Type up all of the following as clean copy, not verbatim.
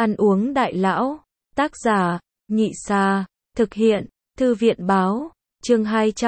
Ăn uống đại lão. Tác giả, Nhị Xà. Thực hiện, Thư viện báo. Chương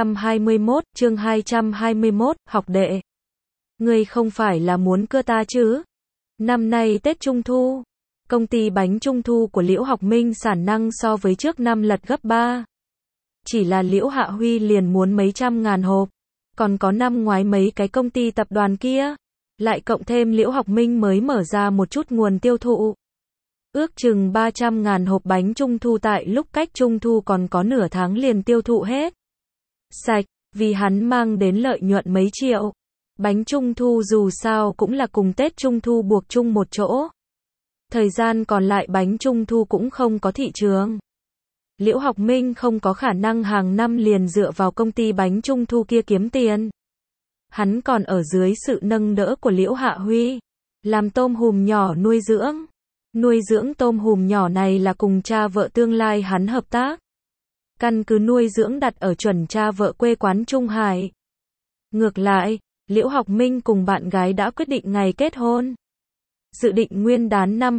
221, học đệ. Ngươi không phải là muốn cưa ta chứ? Năm nay Tết Trung Thu, công ty bánh Trung Thu của Liễu Học Minh sản năng so với trước năm lật gấp 3. Chỉ là Liễu Hạ Huy liền muốn mấy trăm ngàn hộp, còn có năm ngoái mấy cái công ty tập đoàn kia, lại cộng thêm Liễu Học Minh mới mở ra một chút nguồn tiêu thụ. Ước chừng 300.000 hộp bánh Trung Thu tại lúc cách Trung Thu còn có nửa tháng liền tiêu thụ hết. Sạch, vì hắn mang đến lợi nhuận mấy triệu. Bánh Trung Thu dù sao cũng là cùng Tết Trung Thu buộc chung một chỗ. Thời gian còn lại bánh Trung Thu cũng không có thị trường. Liễu Học Minh không có khả năng hàng năm liền dựa vào công ty bánh Trung Thu kia kiếm tiền. Hắn còn ở dưới sự nâng đỡ của Liễu Hạ Huy, làm tôm hùm nhỏ nuôi dưỡng. Nuôi dưỡng tôm hùm nhỏ này là cùng cha vợ tương lai hắn hợp tác. Căn cứ nuôi dưỡng đặt ở chuẩn cha vợ quê quán Trung Hải. Ngược lại, Liễu Học Minh cùng bạn gái đã quyết định ngày kết hôn. Dự định Nguyên đán năm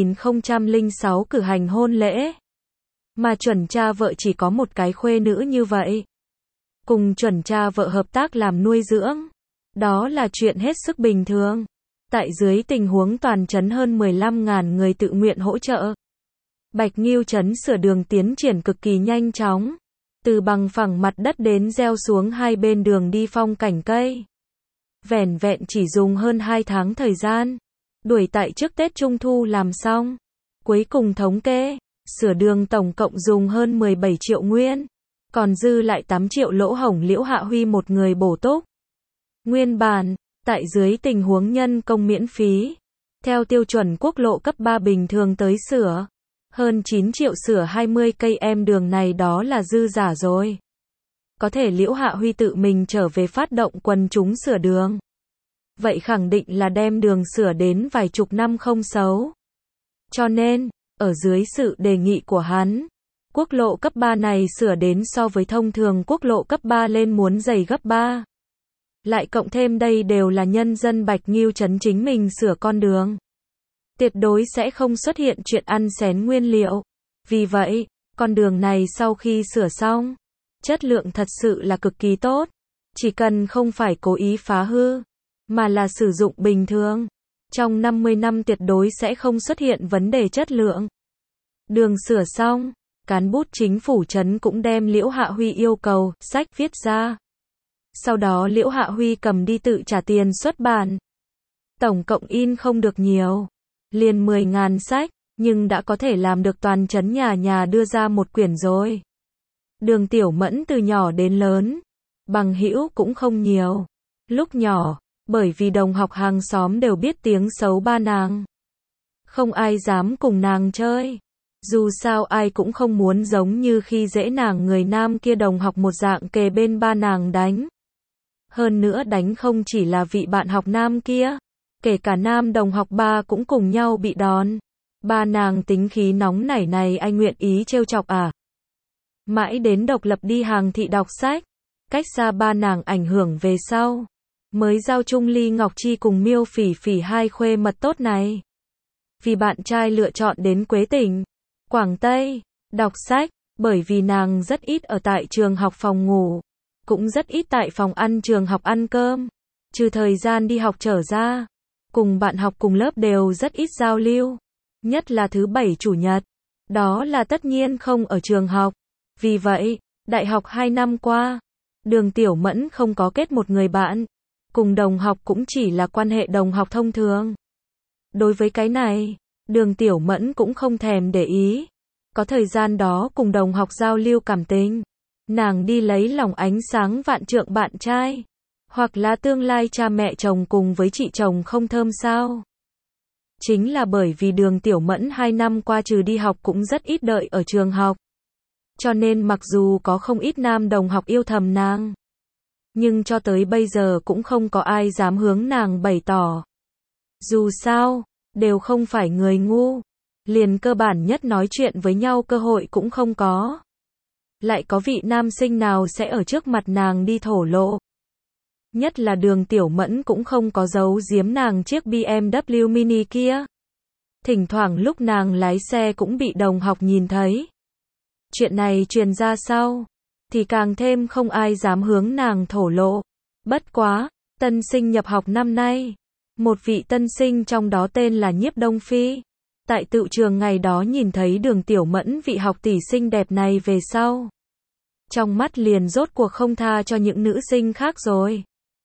2006 cử hành hôn lễ. Mà chuẩn cha vợ chỉ có một cái khuê nữ như vậy. Cùng chuẩn cha vợ hợp tác làm nuôi dưỡng. Đó là chuyện hết sức bình thường. Tại dưới tình huống toàn trấn hơn 15.000 người tự nguyện hỗ trợ. Bạch Nghiêu trấn sửa đường tiến triển cực kỳ nhanh chóng. Từ bằng phẳng mặt đất đến gieo xuống hai bên đường đi phong cảnh cây. Vẻn vẹn chỉ dùng hơn 2 tháng thời gian. Đuổi tại trước Tết Trung Thu làm xong. Cuối cùng thống kê, sửa đường tổng cộng dùng hơn 17 triệu nguyên. Còn dư lại 8 triệu lỗ hổng Liễu Hạ Huy một người bổ túc. Nguyên bản, tại dưới tình huống nhân công miễn phí, theo tiêu chuẩn quốc lộ cấp 3 bình thường tới sửa, hơn 9 triệu sửa 20 cây em đường này đó là dư giả rồi. Có thể Liễu Hạ Huy tự mình trở về phát động quần chúng sửa đường. Vậy khẳng định là đem đường sửa đến vài chục năm không xấu. Cho nên, ở dưới sự đề nghị của hắn, quốc lộ cấp 3 này sửa đến so với thông thường quốc lộ cấp 3 lên muốn dày gấp 3. Lại cộng thêm đây đều là nhân dân Bạch Nghiêu trấn chính mình sửa con đường. Tuyệt đối sẽ không xuất hiện chuyện ăn xén nguyên liệu. Vì vậy, con đường này sau khi sửa xong, chất lượng thật sự là cực kỳ tốt. Chỉ cần không phải cố ý phá hư, mà là sử dụng bình thường. Trong 50 năm tuyệt đối sẽ không xuất hiện vấn đề chất lượng. Đường sửa xong, cán bút chính phủ trấn cũng đem Liễu Hạ Huy yêu cầu, sách viết ra. Sau đó Liễu Hạ Huy cầm đi tự trả tiền xuất bản. Tổng cộng in không được nhiều, liền 10.000 sách, nhưng đã có thể làm được toàn trấn nhà nhà đưa ra một quyển rồi. Đường Tiểu Mẫn từ nhỏ đến lớn, bằng hữu cũng không nhiều. Lúc nhỏ, bởi vì đồng học hàng xóm đều biết tiếng xấu ba nàng. Không ai dám cùng nàng chơi. Dù sao ai cũng không muốn giống như khi dễ nàng người nam kia đồng học một dạng kề bên ba nàng đánh. Hơn nữa đánh không chỉ là vị bạn học nam kia, kể cả nam đồng học ba cũng cùng nhau bị đòn. Ba nàng tính khí nóng nảy này anh nguyện ý trêu chọc à? Mãi đến độc lập đi hàng thị đọc sách, cách xa ba nàng ảnh hưởng về sau, mới giao chung Ly Ngọc Chi cùng Miêu Phỉ Phỉ hai khuê mật tốt này. Vì bạn trai lựa chọn đến Quế Tỉnh, Quảng Tây, đọc sách, bởi vì nàng rất ít ở tại trường học phòng ngủ, cũng rất ít tại phòng ăn trường học ăn cơm, trừ thời gian đi học trở ra, cùng bạn học cùng lớp đều rất ít giao lưu, nhất là thứ bảy chủ nhật, đó là tất nhiên không ở trường học. Vì vậy, đại học 2 năm qua, Đường Tiểu Mẫn không có kết một người bạn, cùng đồng học cũng chỉ là quan hệ đồng học thông thường. Đối với cái này, Đường Tiểu Mẫn cũng không thèm để ý. Có thời gian đó cùng đồng học giao lưu cảm tình, nàng đi lấy lòng ánh sáng vạn trượng bạn trai, hoặc là tương lai cha mẹ chồng cùng với chị chồng không thơm sao. Chính là bởi vì Đường Tiểu Mẫn 2 năm qua trừ đi học cũng rất ít đợi ở trường học. Cho nên mặc dù có không ít nam đồng học yêu thầm nàng, nhưng cho tới bây giờ cũng không có ai dám hướng nàng bày tỏ. Dù sao, đều không phải người ngu, liền cơ bản nhất nói chuyện với nhau cơ hội cũng không có. Lại có vị nam sinh nào sẽ ở trước mặt nàng đi thổ lộ. Nhất là Đường Tiểu Mẫn cũng không có giấu giếm nàng chiếc BMW Mini kia. Thỉnh thoảng lúc nàng lái xe cũng bị đồng học nhìn thấy. Chuyện này truyền ra sau, thì càng thêm không ai dám hướng nàng thổ lộ. Bất quá, tân sinh nhập học năm nay, một vị tân sinh trong đó tên là Nhiếp Đông Phi. Tại tựu trường ngày đó nhìn thấy Đường Tiểu Mẫn vị học tỷ xinh đẹp này về sau. Trong mắt liền rốt cuộc không tha cho những nữ sinh khác rồi.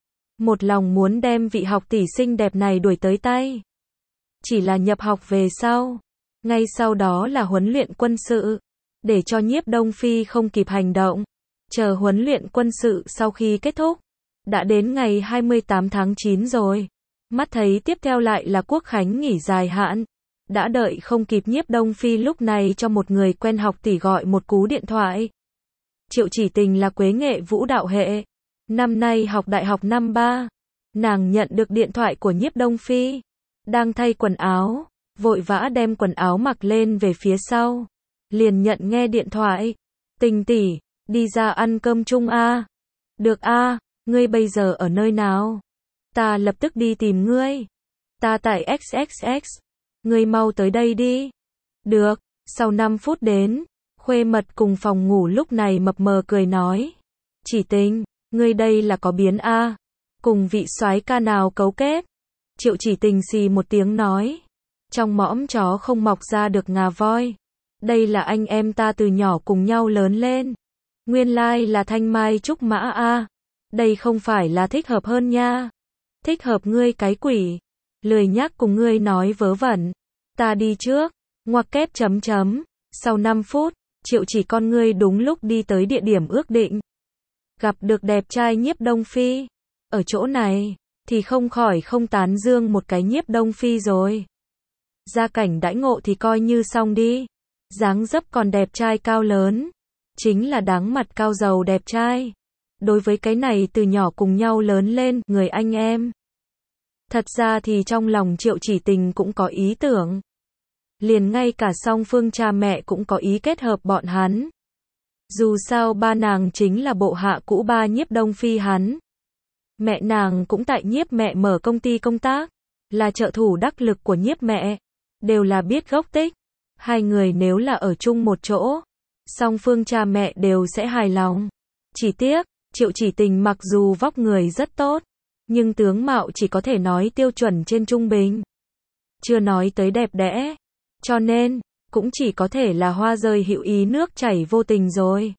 Một lòng muốn đem vị học tỷ xinh đẹp này đuổi tới tay. Chỉ là nhập học về sau. Ngay sau đó là huấn luyện quân sự. Để cho Nhiếp Đông Phi không kịp hành động. Chờ huấn luyện quân sự sau khi kết thúc. Đã đến ngày 28 tháng 9 rồi. Mắt thấy tiếp theo lại là Quốc khánh nghỉ dài hạn. Đã đợi không kịp, Nhiếp Đông Phi lúc này cho một người quen học tỷ gọi một cú điện thoại. Triệu Chỉ Tình là Quế Nghệ vũ đạo hệ. Năm nay học đại học năm 3. Nàng nhận được điện thoại của Nhiếp Đông Phi. Đang thay quần áo. Vội vã đem quần áo mặc lên về phía sau. Liền nhận nghe điện thoại. Tình tỷ, đi ra ăn cơm chung a. Được a, ngươi bây giờ ở nơi nào? Ta lập tức đi tìm ngươi. Ta tại XXX. Ngươi mau tới đây đi. Được, sau 5 phút đến, Khuê Mật cùng phòng ngủ lúc này mập mờ cười nói. Chỉ Tình, ngươi đây là có biến a, cùng vị soái ca nào cấu kết? Triệu Chỉ Tình xì một tiếng nói. Trong mõm chó không mọc ra được ngà voi. Đây là anh em ta từ nhỏ cùng nhau lớn lên. Nguyên lai là Thanh Mai Trúc Mã a. Đây không phải là thích hợp hơn nha. Thích hợp ngươi cái quỷ. Lười nhác cùng ngươi nói vớ vẩn. Ta đi trước. Ngoặc kép chấm chấm. Sau 5 phút, Triệu Chỉ con ngươi đúng lúc đi tới địa điểm ước định. Gặp được đẹp trai Nhiếp Đông Phi. Ở chỗ này, thì không khỏi không tán dương một cái Nhiếp Đông Phi rồi. Gia cảnh đãi ngộ thì coi như xong đi. Dáng dấp còn đẹp trai cao lớn. Chính là đáng mặt cao giàu đẹp trai. Đối với cái này từ nhỏ cùng nhau lớn lên, người anh em. Thật ra thì trong lòng Triệu Chỉ Tình cũng có ý tưởng. Liền ngay cả song phương cha mẹ cũng có ý kết hợp bọn hắn. Dù sao ba nàng chính là bộ hạ cũ ba Nhiếp Đông Phi hắn. Mẹ nàng cũng tại Nhiếp mẹ mở công ty công tác. Là trợ thủ đắc lực của Nhiếp mẹ. Đều là biết gốc tích. Hai người nếu là ở chung một chỗ, song phương cha mẹ đều sẽ hài lòng. Chỉ tiếc, Triệu Chỉ Tình mặc dù vóc người rất tốt, nhưng tướng mạo chỉ có thể nói tiêu chuẩn trên trung bình. Chưa nói tới đẹp đẽ. Cho nên, cũng chỉ có thể là hoa rơi hữu ý nước chảy vô tình rồi.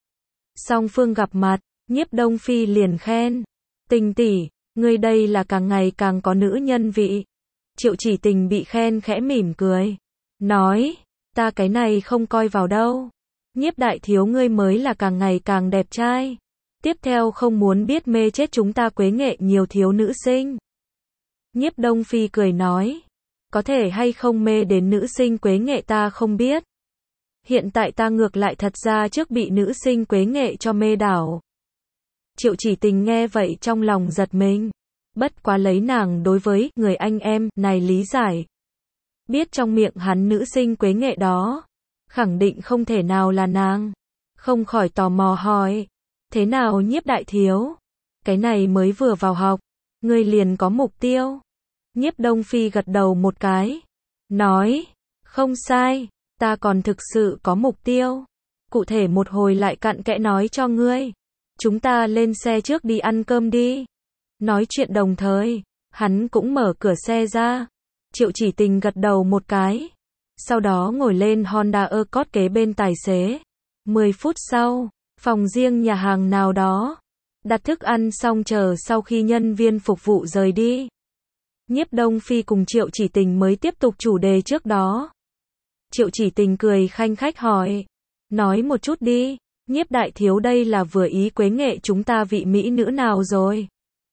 Song phương gặp mặt, Nhiếp Đông Phi liền khen. Tình tỷ, ngươi đây là càng ngày càng có nữ nhân vị. Triệu Chỉ Tình bị khen khẽ mỉm cười. Nói, ta cái này không coi vào đâu. Nhiếp đại thiếu ngươi mới là càng ngày càng đẹp trai. Tiếp theo không muốn biết mê chết chúng ta Quế Nghệ nhiều thiếu nữ sinh. Nhiếp Đông Phi cười nói. Có thể hay không mê đến nữ sinh Quế Nghệ ta không biết. Hiện tại ta ngược lại thật ra trước bị nữ sinh Quế Nghệ cho mê đảo. Triệu Chỉ Tình nghe vậy trong lòng giật mình. Bất quá lấy nàng đối với người anh em này lý giải. Biết trong miệng hắn nữ sinh Quế Nghệ đó, khẳng định không thể nào là nàng. Không khỏi tò mò hỏi. Thế nào Nhiếp đại thiếu? Cái này mới vừa vào học, ngươi liền có mục tiêu. Nhiếp Đông Phi gật đầu một cái. Nói, không sai, ta còn thực sự có mục tiêu. Cụ thể một hồi lại cặn kẽ nói cho ngươi. Chúng ta lên xe trước đi ăn cơm đi. Nói chuyện đồng thời, hắn cũng mở cửa xe ra. Triệu Chỉ Tình gật đầu một cái. Sau đó ngồi lên Honda Accord kế bên tài xế. 10 phút sau, phòng riêng nhà hàng nào đó. Đặt thức ăn xong chờ sau khi nhân viên phục vụ rời đi. Nhiếp Đông Phi cùng Triệu Chỉ Tình mới tiếp tục chủ đề trước đó. Triệu Chỉ Tình cười khanh khách hỏi. Nói một chút đi, Nhiếp đại thiếu đây là vừa ý Quế Nghệ chúng ta vị mỹ nữ nào rồi?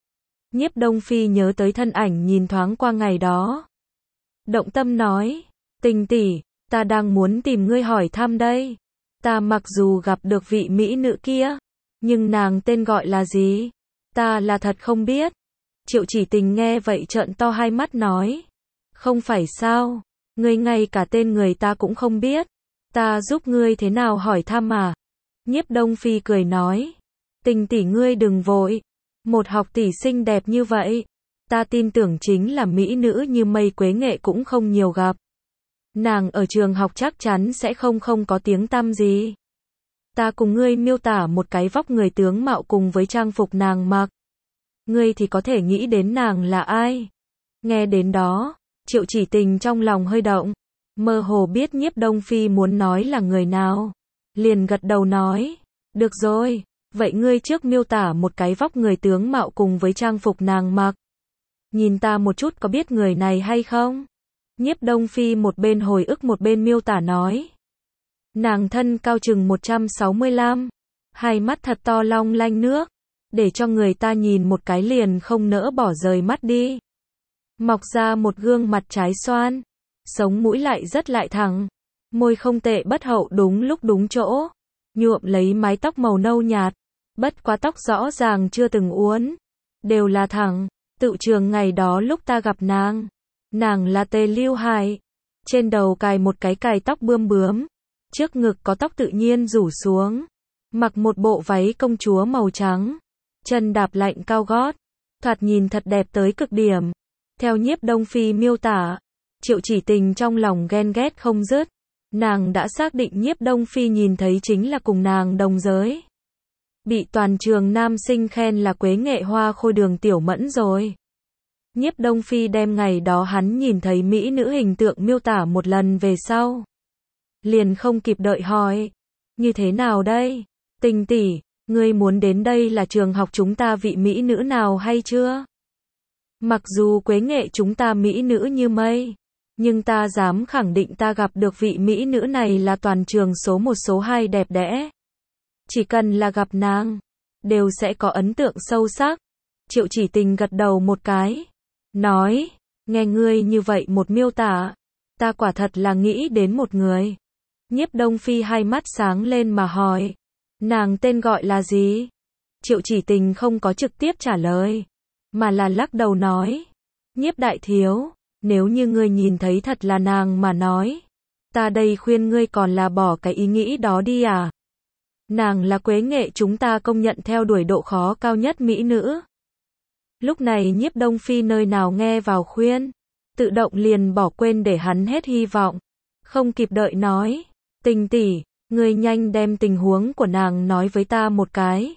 Nhiếp Đông Phi nhớ tới thân ảnh nhìn thoáng qua ngày đó. Động tâm nói. Tình tỷ, ta đang muốn tìm ngươi hỏi thăm đây. Ta mặc dù gặp được vị mỹ nữ kia, nhưng nàng tên gọi là gì? Ta là thật không biết. Triệu Chỉ Tình nghe vậy trợn to hai mắt nói. Không phải sao, ngươi ngay cả tên người ta cũng không biết. Ta giúp ngươi thế nào hỏi thăm à? Nhiếp Đông Phi cười nói. Tình tỷ ngươi đừng vội. Một học tỷ xinh đẹp như vậy, ta tin tưởng chính là mỹ nữ như mây Quế Nghệ cũng không nhiều gặp. Nàng ở trường học chắc chắn sẽ không có tiếng tăm gì. Ta cùng ngươi miêu tả một cái vóc người tướng mạo cùng với trang phục nàng mặc. Ngươi thì có thể nghĩ đến nàng là ai? Nghe đến đó, Triệu Chỉ Tình trong lòng hơi động, mơ hồ biết Nhiếp Đông Phi muốn nói là người nào. Liền gật đầu nói, được rồi, vậy ngươi trước miêu tả một cái vóc người tướng mạo cùng với trang phục nàng mặc. Nhìn ta một chút có biết người này hay không? Nhiếp Đông Phi một bên hồi ức một bên miêu tả nói. Nàng thân cao chừng 165, hai mắt thật to long lanh nước, để cho người ta nhìn một cái liền không nỡ bỏ rời mắt đi. Mọc ra một gương mặt trái xoan, sống mũi lại rất lại thẳng, môi không tệ bất hậu đúng lúc đúng chỗ, nhuộm lấy mái tóc màu nâu nhạt, bất quá tóc rõ ràng chưa từng uốn, đều là thẳng. Tự trường ngày đó lúc ta gặp nàng là Tề Lưu Hải, trên đầu cài một cái cài tóc bươm bướm, trước ngực có tóc tự nhiên rủ xuống, mặc một bộ váy công chúa màu trắng, chân đạp lạnh cao gót, thoạt nhìn thật đẹp tới cực điểm. Theo Nhiếp Đông Phi miêu tả, Triệu Chỉ Tình trong lòng ghen ghét không dứt, nàng đã xác định Nhiếp Đông Phi nhìn thấy chính là cùng nàng đồng giới. Bị toàn trường nam sinh khen là quế nghệ hoa khôi Đường Tiểu Mẫn rồi. Nhiếp Đông Phi đem ngày đó hắn nhìn thấy mỹ nữ hình tượng miêu tả một lần về sau. Liền không kịp đợi hỏi, như thế nào đây? Tình tỷ, ngươi muốn đến đây là trường học chúng ta vị mỹ nữ nào hay chưa? Mặc dù quế nghệ chúng ta mỹ nữ như mây, nhưng ta dám khẳng định ta gặp được vị mỹ nữ này là toàn trường số 1 số 2 đẹp đẽ. Chỉ cần là gặp nàng, đều sẽ có ấn tượng sâu sắc. Triệu Chỉ Tình gật đầu một cái, nói, nghe ngươi như vậy một miêu tả, ta quả thật là nghĩ đến một người. Nhiếp Đông Phi hai mắt sáng lên mà hỏi, nàng tên gọi là gì? Triệu Chỉ Tình không có trực tiếp trả lời, mà là lắc đầu nói, Nhiếp đại thiếu, nếu như ngươi nhìn thấy thật là nàng mà nói, ta đây khuyên ngươi còn là bỏ cái ý nghĩ đó đi à. Nàng là quế nghệ chúng ta công nhận theo đuổi độ khó cao nhất mỹ nữ. Lúc này Nhiếp Đông Phi nơi nào nghe vào khuyên, tự động liền bỏ quên để hắn hết hy vọng, không kịp đợi nói, Tình tỷ, ngươi nhanh đem tình huống của nàng nói với ta một cái.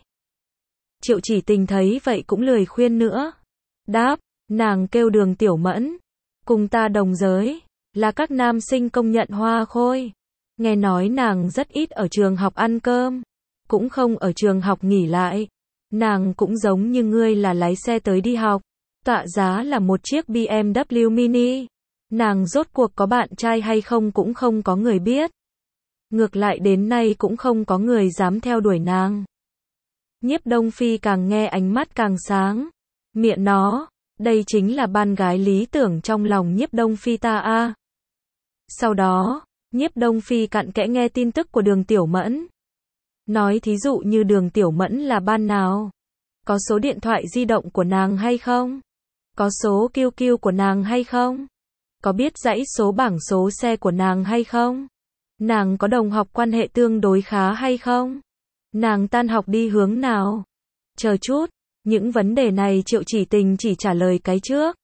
Triệu Chỉ Tình thấy vậy cũng lười khuyên nữa, đáp, nàng kêu Đường Tiểu Mẫn, cùng ta đồng giới, là các nam sinh công nhận hoa khôi. Nghe nói nàng rất ít ở trường học ăn cơm, cũng không ở trường học nghỉ lại. Nàng cũng giống như ngươi là lái xe tới đi học, tọa giá là một chiếc BMW Mini. Nàng rốt cuộc có bạn trai hay không cũng không có người biết. Ngược lại đến nay cũng không có người dám theo đuổi nàng. Nhiếp Đông Phi càng nghe ánh mắt càng sáng. Miệng nó, đây chính là ban gái lý tưởng trong lòng Nhiếp Đông Phi ta a. Sau đó, Nhiếp Đông Phi cặn kẽ nghe tin tức của Đường Tiểu Mẫn. Nói thí dụ như Đường Tiểu Mẫn là ban nào? Có số điện thoại di động của nàng hay không? Có số QQ của nàng hay không? Có biết dãy số bảng số xe của nàng hay không? Nàng có đồng học quan hệ tương đối khá hay không? Nàng tan học đi hướng nào? Chờ chút, những vấn đề này Triệu Chỉ Tình chỉ trả lời cái trước.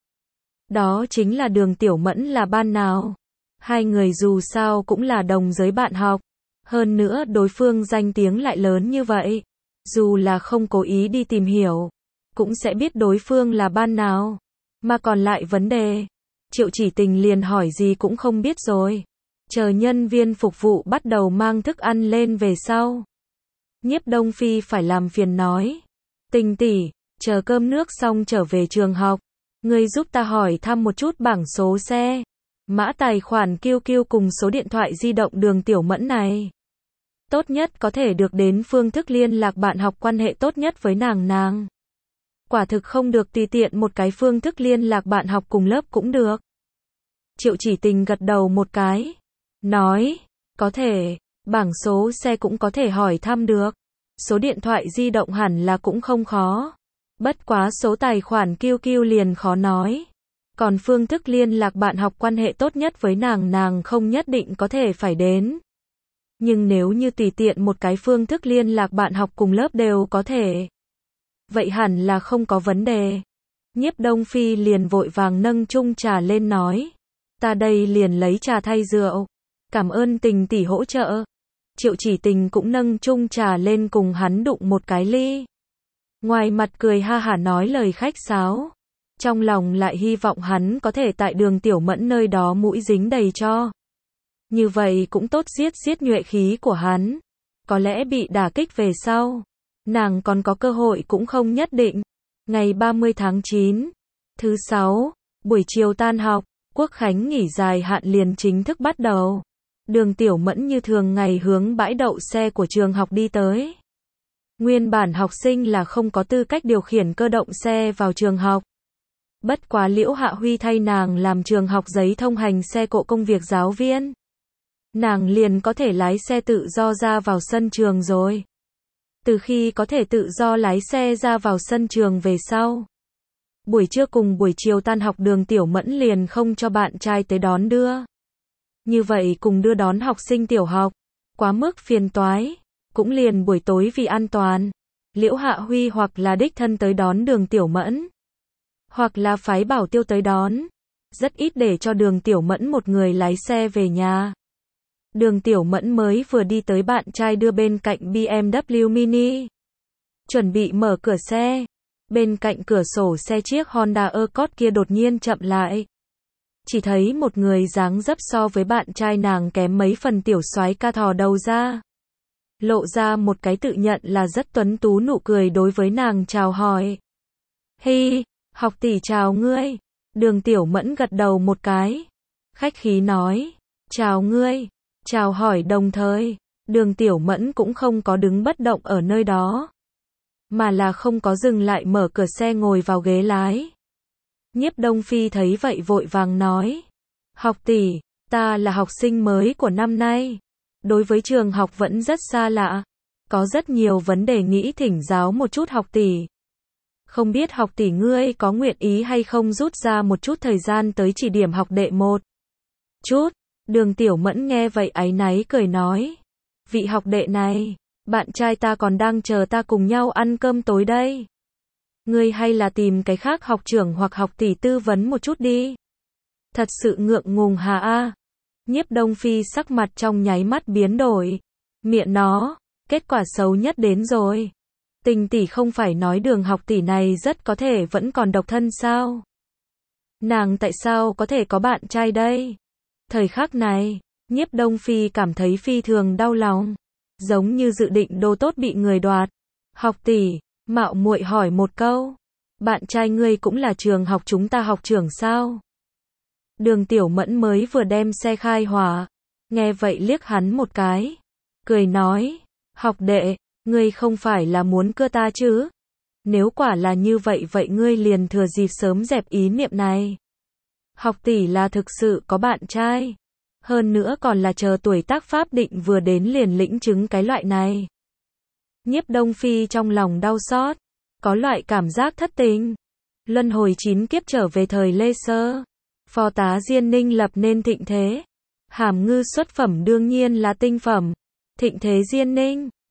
Đó chính là Đường Tiểu Mẫn là ban nào? Hai người dù sao cũng là đồng giới bạn học. Hơn nữa đối phương danh tiếng lại lớn như vậy. Dù là không cố ý đi tìm hiểu, cũng sẽ biết đối phương là ban nào. Mà còn lại vấn đề, Triệu Chỉ Tình liền hỏi gì cũng không biết rồi. Chờ nhân viên phục vụ bắt đầu mang thức ăn lên về sau. Nhiếp Đông Phi phải làm phiền nói, Tình tỷ, chờ cơm nước xong trở về trường học, ngươi giúp ta hỏi thăm một chút bảng số xe, mã tài khoản QQ cùng số điện thoại di động Đường Tiểu Mẫn này. Tốt nhất có thể được đến phương thức liên lạc bạn học quan hệ tốt nhất với nàng. Quả thực không được tùy tiện một cái phương thức liên lạc bạn học cùng lớp cũng được. Triệu Chỉ Tình gật đầu một cái, nói, có thể, bảng số xe cũng có thể hỏi thăm được. Số điện thoại di động hẳn là cũng không khó. Bất quá số tài khoản QQ liền khó nói. Còn phương thức liên lạc bạn học quan hệ tốt nhất với nàng không nhất định có thể phải đến. Nhưng nếu như tùy tiện một cái phương thức liên lạc bạn học cùng lớp đều có thể, vậy hẳn là không có vấn đề. Nhiếp Đông Phi liền vội vàng nâng chung trà lên nói, Ta đây liền lấy trà thay rượu. Cảm ơn Tình tỷ hỗ trợ. Triệu Chỉ Tình cũng nâng chung trà lên cùng hắn đụng một cái ly. Ngoài mặt cười ha hả nói lời khách sáo. Trong lòng lại hy vọng hắn có thể tại Đường Tiểu Mẫn nơi đó mũi dính đầy cho. Như vậy cũng tốt giết nhuệ khí của hắn. Có lẽ bị đả kích về sau. Nàng còn có cơ hội cũng không nhất định. Ngày 30 tháng 9, thứ 6, buổi chiều tan học, Quốc khánh nghỉ dài hạn liền chính thức bắt đầu. Đường Tiểu Mẫn như thường ngày hướng bãi đậu xe của trường học đi tới. Nguyên bản học sinh là không có tư cách điều khiển cơ động xe vào trường học. Bất quá Liễu Hạ Huy thay nàng làm trường học giấy thông hành xe cộ công việc giáo viên. Nàng liền có thể lái xe tự do ra vào sân trường rồi. Từ khi có thể tự do lái xe ra vào sân trường về sau. Buổi trưa cùng buổi chiều tan học Đường Tiểu Mẫn liền không cho bạn trai tới đón đưa. Như vậy cùng đưa đón học sinh tiểu học, quá mức phiền toái. Cũng liền buổi tối vì an toàn, Liễu Hạ Huy hoặc là đích thân tới đón Đường Tiểu Mẫn. Hoặc là phái bảo tiêu tới đón. Rất ít để cho Đường Tiểu Mẫn một người lái xe về nhà. Đường Tiểu Mẫn mới vừa đi tới bạn trai đưa bên cạnh BMW Mini. Chuẩn bị mở cửa xe. Bên cạnh cửa sổ xe chiếc Honda Accord kia đột nhiên chậm lại. Chỉ thấy một người dáng dấp so với bạn trai nàng kém mấy phần tiểu soái ca thò đầu ra. Lộ ra một cái tự nhận là rất tuấn tú nụ cười đối với nàng chào hỏi. Hi, học tỷ chào ngươi. Đường Tiểu Mẫn gật đầu một cái. Khách khí nói, chào ngươi. Chào hỏi đồng thời, Đường Tiểu Mẫn cũng không có đứng bất động ở nơi đó. Mà là không có dừng lại mở cửa xe ngồi vào ghế lái. Nhiếp Đông Phi thấy vậy vội vàng nói. Học tỷ, ta là học sinh mới của năm nay. Đối với trường học vẫn rất xa lạ. Có rất nhiều vấn đề nghĩ thỉnh giáo một chút học tỷ. Không biết học tỷ ngươi có nguyện ý hay không rút ra một chút thời gian tới chỉ điểm học đệ một chút. Đường Tiểu Mẫn nghe vậy áy náy cười nói. Vị học đệ này, bạn trai ta còn đang chờ ta cùng nhau ăn cơm tối đây. Ngươi hay là tìm cái khác học trưởng hoặc học tỷ tư vấn một chút đi. Thật sự ngượng ngùng hà a. Nhiếp Đông Phi sắc mặt trong nháy mắt biến đổi. Miệng nó, kết quả xấu nhất đến rồi. Tình tỷ không phải nói Đường học tỷ này rất có thể vẫn còn độc thân sao? Nàng tại sao có thể có bạn trai đây? Thời khắc này, Nhiếp Đông Phi cảm thấy phi thường đau lòng. Giống như dự định đồ tốt bị người đoạt. Học tỷ, mạo muội hỏi một câu. Bạn trai ngươi cũng là trường học chúng ta học trưởng sao? Đường Tiểu Mẫn mới vừa đem xe khai hỏa. Nghe vậy liếc hắn một cái. Cười nói, học đệ, ngươi không phải là muốn cưa ta chứ? Nếu quả là như vậy vậy ngươi liền thừa dịp sớm dẹp ý niệm này. Học tỷ là thực sự có bạn trai. Hơn nữa còn là chờ tuổi tác pháp định vừa đến liền lĩnh chứng cái loại này. Nhiếp Đông Phi trong lòng đau xót. Có loại cảm giác thất tình. Luân hồi 9 kiếp trở về thời Lê Sơ. Phó tá Diên Ninh lập nên thịnh thế. Hàm Ngư xuất phẩm đương nhiên là tinh phẩm. Thịnh thế Diên Ninh.